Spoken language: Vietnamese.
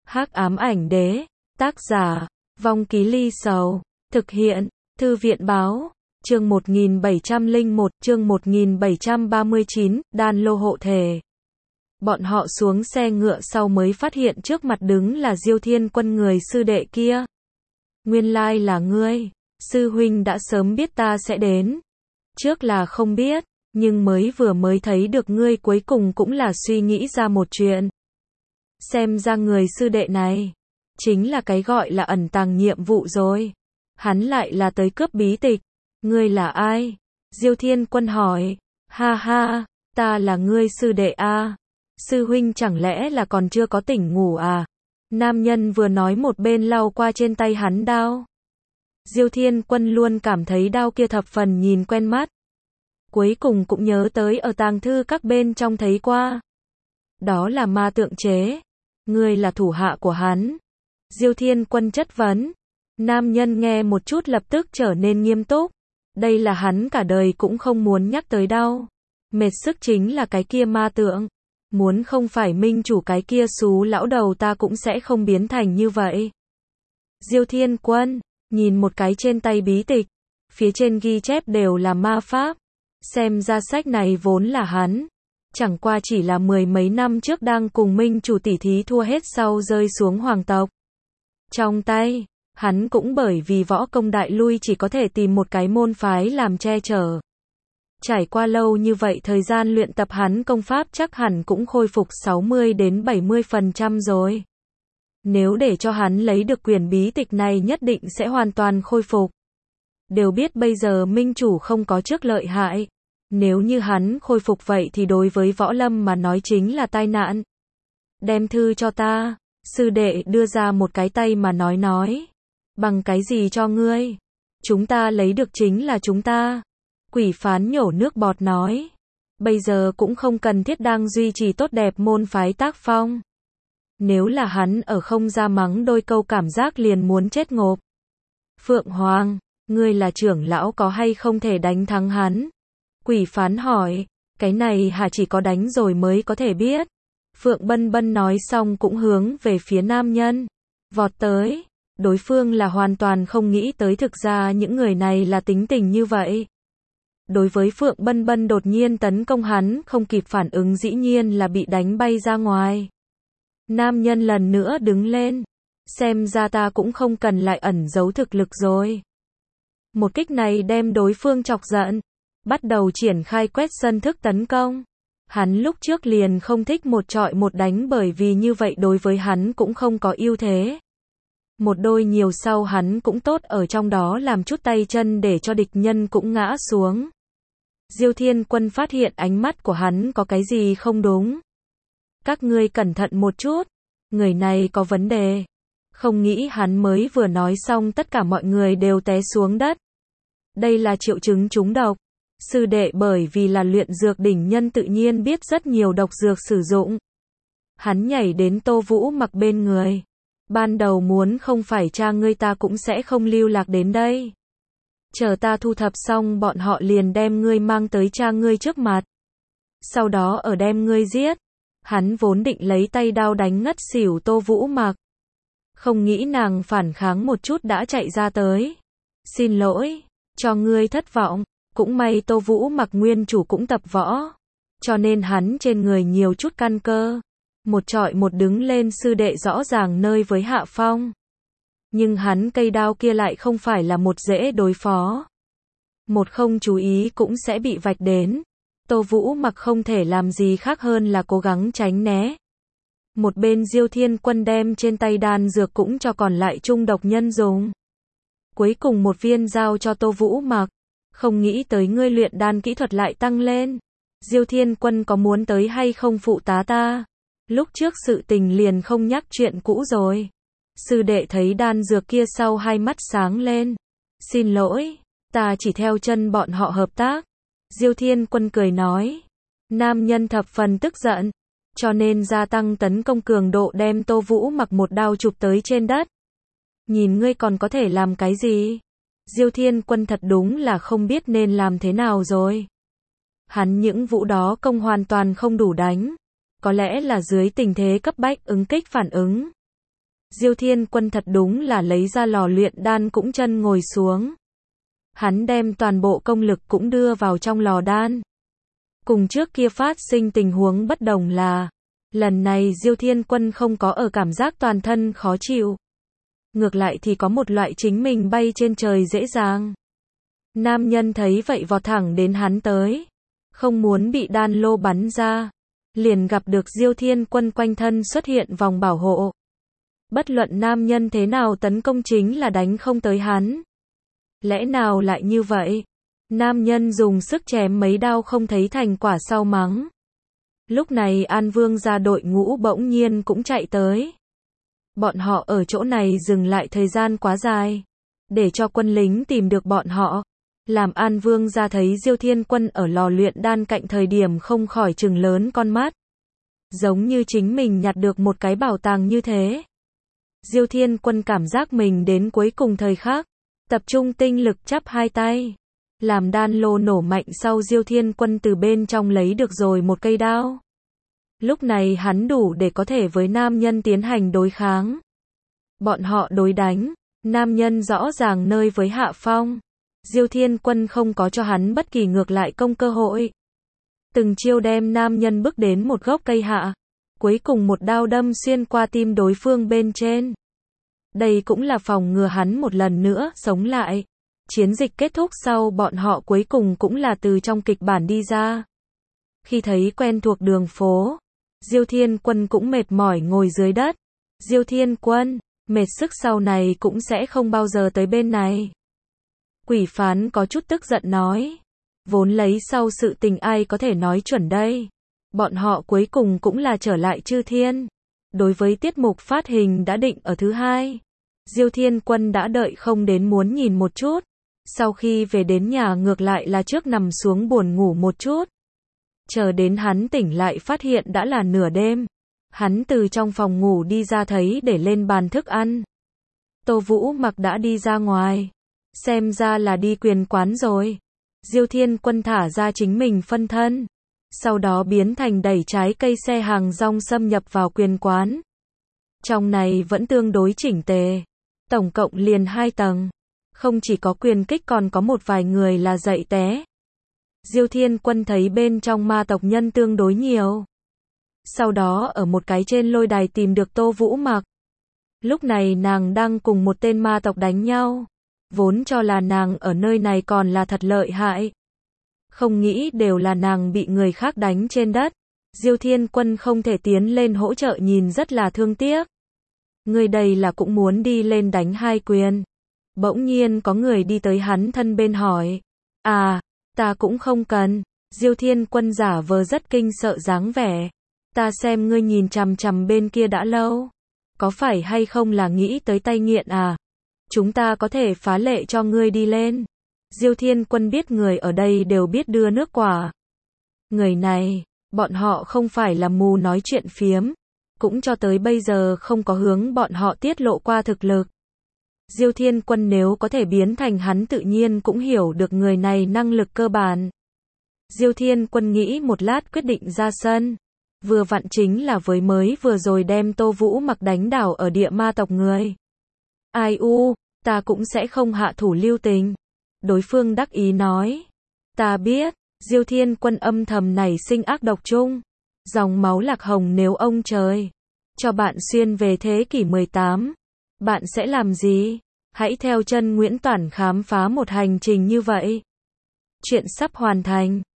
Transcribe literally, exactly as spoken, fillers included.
Hắc ám ảnh đế, tác giả, Vong Ký Ly Sầu, thực hiện, Thư viện báo, chương một nghìn bảy trăm lẻ một, chương một nghìn bảy trăm ba mươi chín, đan lô hộ thể. Bọn họ xuống xe ngựa sau mới phát hiện trước mặt đứng là Diêu Thiên Quân người sư đệ kia. Nguyên lai là ngươi, sư huynh đã sớm biết ta sẽ đến. Trước là không biết, nhưng mới vừa mới thấy được ngươi cuối cùng cũng là suy nghĩ ra một chuyện. Xem ra người sư đệ này, chính là cái gọi là ẩn tàng nhiệm vụ rồi. Hắn lại là tới cướp bí tịch. Ngươi là ai? Diêu Thiên Quân hỏi. Ha ha, ta là ngươi sư đệ a. Sư huynh chẳng lẽ là còn chưa có tỉnh ngủ à? Nam nhân vừa nói một bên lau qua trên tay hắn đao. Diêu Thiên Quân luôn cảm thấy đao kia thập phần nhìn quen mắt. Cuối cùng cũng nhớ tới ở tàng thư các bên trong thấy qua. Đó là ma tượng chế. Ngươi là thủ hạ của hắn. Diêu Thiên Quân chất vấn. Nam nhân nghe một chút lập tức trở nên nghiêm túc. Đây là hắn cả đời cũng không muốn nhắc tới đau. Mệt sức chính là cái kia ma tượng. Muốn không phải minh chủ cái kia xú lão đầu ta cũng sẽ không biến thành như vậy. Diêu Thiên Quân, nhìn một cái trên tay bí tịch. Phía trên ghi chép đều là ma pháp. Xem ra sách này vốn là hắn. Chẳng qua chỉ là mười mấy năm trước đang cùng minh chủ tỉ thí thua hết sau rơi xuống hoàng tộc. Trong tay, hắn cũng bởi vì võ công đại lui chỉ có thể tìm một cái môn phái làm che chở. Trải qua lâu như vậy thời gian luyện tập hắn công pháp chắc hẳn cũng khôi phục sáu mươi đến bảy mươi phần trăm rồi. Nếu để cho hắn lấy được quyển bí tịch này nhất định sẽ hoàn toàn khôi phục. Đều biết bây giờ minh chủ không có trước lợi hại. Nếu như hắn khôi phục vậy thì đối với võ lâm mà nói chính là tai nạn. Đem thư cho ta. Sư đệ đưa ra một cái tay mà nói nói. Bằng cái gì cho ngươi? Chúng ta lấy được chính là chúng ta. Quỷ phán nhổ nước bọt nói. Bây giờ cũng không cần thiết đang duy trì tốt đẹp môn phái tác phong. Nếu là hắn ở không ra mắng đôi câu cảm giác liền muốn chết ngộp. Phượng Hoàng, ngươi là trưởng lão có hay không thể đánh thắng hắn? Quỷ phán hỏi. Cái này hả chỉ có đánh rồi mới có thể biết. Phượng Bân Bân nói xong cũng hướng về phía nam nhân. Vọt tới. Đối phương là hoàn toàn không nghĩ tới thực ra những người này là tính tình như vậy. Đối với Phượng Bân Bân đột nhiên tấn công hắn không kịp phản ứng dĩ nhiên là bị đánh bay ra ngoài. Nam nhân lần nữa đứng lên. Xem ra ta cũng không cần lại ẩn giấu thực lực rồi. Một kích này đem đối phương chọc giận. Bắt đầu triển khai quét sân thức tấn công. Hắn lúc trước liền không thích một trọi một đánh bởi vì như vậy đối với hắn cũng không có ưu thế. Một đôi nhiều sau hắn cũng tốt ở trong đó làm chút tay chân để cho địch nhân cũng ngã xuống. Diêu Thiên Quân phát hiện ánh mắt của hắn có cái gì không đúng. Các ngươi cẩn thận một chút. Người này có vấn đề. Không nghĩ hắn mới vừa nói xong tất cả mọi người đều té xuống đất. Đây là triệu chứng trúng độc. Sư đệ bởi vì là luyện dược đỉnh nhân tự nhiên biết rất nhiều độc dược sử dụng. Hắn nhảy đến Tô Vũ Mặc bên người. Ban đầu muốn không phải cha ngươi ta cũng sẽ không lưu lạc đến đây. Chờ ta thu thập xong bọn họ liền đem ngươi mang tới cha ngươi trước mặt. Sau đó ở đem ngươi giết. Hắn vốn định lấy tay đao đánh ngất xỉu Tô Vũ Mặc. Không nghĩ nàng phản kháng một chút đã chạy ra tới. Xin lỗi, cho ngươi thất vọng. Cũng may Tô Vũ Mặc nguyên chủ cũng tập võ. Cho nên hắn trên người nhiều chút căn cơ. Một trọi một đứng lên sư đệ rõ ràng nơi với hạ phong. Nhưng hắn cây đao kia lại không phải là một dễ đối phó. Một không chú ý cũng sẽ bị vạch đến. Tô Vũ Mặc không thể làm gì khác hơn là cố gắng tránh né. Một bên Diêu Thiên Quân đem trên tay đan dược cũng cho còn lại trung độc nhân dùng. Cuối cùng một viên giao cho Tô Vũ Mặc. Không nghĩ tới ngươi luyện đan kỹ thuật lại tăng lên. Diêu Thiên Quân có muốn tới hay không phụ tá ta? Lúc trước sự tình liền không nhắc chuyện cũ rồi. Sư đệ thấy đan dược kia sau hai mắt sáng lên. Xin lỗi, ta chỉ theo chân bọn họ hợp tác. Diêu Thiên Quân cười nói. Nam nhân thập phần tức giận. Cho nên gia tăng tấn công cường độ đem Tô Vũ Mặc một đao chụp tới trên đất. Nhìn ngươi còn có thể làm cái gì? Diêu Thiên Quân thật đúng là không biết nên làm thế nào rồi. Hắn những vũ đó công hoàn toàn không đủ đánh. Có lẽ là dưới tình thế cấp bách ứng kích phản ứng. Diêu Thiên Quân thật đúng là lấy ra lò luyện đan cũng chân ngồi xuống. Hắn đem toàn bộ công lực cũng đưa vào trong lò đan. Cùng trước kia phát sinh tình huống bất đồng là, lần này Diêu Thiên Quân không có ở cảm giác toàn thân khó chịu. Ngược lại thì có một loại chính mình bay trên trời dễ dàng. Nam nhân thấy vậy vọt thẳng đến hắn tới. Không muốn bị đan lô bắn ra. Liền gặp được Diêu Thiên Quân quanh thân xuất hiện vòng bảo hộ. Bất luận nam nhân thế nào tấn công chính là đánh không tới hắn. Lẽ nào lại như vậy? Nam nhân dùng sức chém mấy đao không thấy thành quả sau mắng. Lúc này An Vương gia đội ngũ bỗng nhiên cũng chạy tới. Bọn họ ở chỗ này dừng lại thời gian quá dài. Để cho quân lính tìm được bọn họ. Làm An Vương gia thấy Diêu Thiên Quân ở lò luyện đan cạnh thời điểm không khỏi trừng lớn con mắt. Giống như chính mình nhặt được một cái bảo tàng như thế. Diêu Thiên Quân cảm giác mình đến cuối cùng thời khắc. Tập trung tinh lực chắp hai tay. Làm đan lô nổ mạnh sau Diêu Thiên Quân từ bên trong lấy được rồi một cây đao. Lúc này hắn đủ để có thể với nam nhân tiến hành đối kháng. Bọn họ đối đánh. Nam nhân rõ ràng nơi với hạ phong. Diêu Thiên Quân không có cho hắn bất kỳ ngược lại công cơ hội. Từng chiêu đem nam nhân bước đến một gốc cây hạ. Cuối cùng một đao đâm xuyên qua tim đối phương bên trên. Đây cũng là phòng ngừa hắn một lần nữa sống lại. Chiến dịch kết thúc sau bọn họ cuối cùng cũng là từ trong kịch bản đi ra. Khi thấy quen thuộc đường phố, Diêu Thiên Quân cũng mệt mỏi ngồi dưới đất. Diêu Thiên Quân, mệt sức sau này cũng sẽ không bao giờ tới bên này. Quỷ phán có chút tức giận nói. Vốn lấy sau sự tình ai có thể nói chuẩn đây. Bọn họ cuối cùng cũng là trở lại chư thiên. Đối với tiết mục phát hình đã định ở thứ hai. Diêu Thiên Quân đã đợi không đến muốn nhìn một chút. Sau khi về đến nhà ngược lại là trước nằm xuống buồn ngủ một chút. Chờ đến hắn tỉnh lại phát hiện đã là nửa đêm. Hắn từ trong phòng ngủ đi ra thấy để lên bàn thức ăn. Tô Vũ Mặc đã đi ra ngoài. Xem ra là đi quyền quán rồi. Diêu Thiên Quân thả ra chính mình phân thân. Sau đó biến thành đẩy trái cây xe hàng rong xâm nhập vào quyền quán. Trong này vẫn tương đối chỉnh tề. Tổng cộng liền hai tầng. Không chỉ có quyền kích còn có một vài người là dậy té. Diêu Thiên Quân thấy bên trong ma tộc nhân tương đối nhiều. Sau đó ở một cái trên lôi đài tìm được Tô Vũ Mặc. Lúc này nàng đang cùng một tên ma tộc đánh nhau. Vốn cho là nàng ở nơi này còn là thật lợi hại. Không nghĩ đều là nàng bị người khác đánh trên đất. Diêu Thiên Quân không thể tiến lên hỗ trợ nhìn rất là thương tiếc. Người đây là cũng muốn đi lên đánh hai quyền. Bỗng nhiên có người đi tới hắn thân bên hỏi. À, ta cũng không cần. Diêu Thiên Quân giả vờ rất kinh sợ dáng vẻ. Ta xem ngươi nhìn chằm chằm bên kia đã lâu. Có phải hay không là nghĩ tới tay nghiện à? Chúng ta có thể phá lệ cho ngươi đi lên. Diêu Thiên Quân biết người ở đây đều biết đưa nước quả. Người này, bọn họ không phải là mù nói chuyện phiếm. Cũng cho tới bây giờ không có hướng bọn họ tiết lộ qua thực lực. Diêu Thiên Quân nếu có thể biến thành hắn tự nhiên cũng hiểu được người này năng lực cơ bản. Diêu Thiên Quân nghĩ một lát quyết định ra sân. Vừa vặn chính là với mới vừa rồi đem Tô Vũ Mặc đánh đảo ở địa ma tộc người. Ai u, ta cũng sẽ không hạ thủ lưu tình. Đối phương đắc ý nói. Ta biết, Diêu Thiên Quân âm thầm nảy sinh ác độc chung. Dòng máu lạc hồng nếu ông trời cho bạn xuyên về thế kỷ mười tám. Bạn sẽ làm gì? Hãy theo chân Nguyễn Toản khám phá một hành trình như vậy. Chuyện sắp hoàn thành.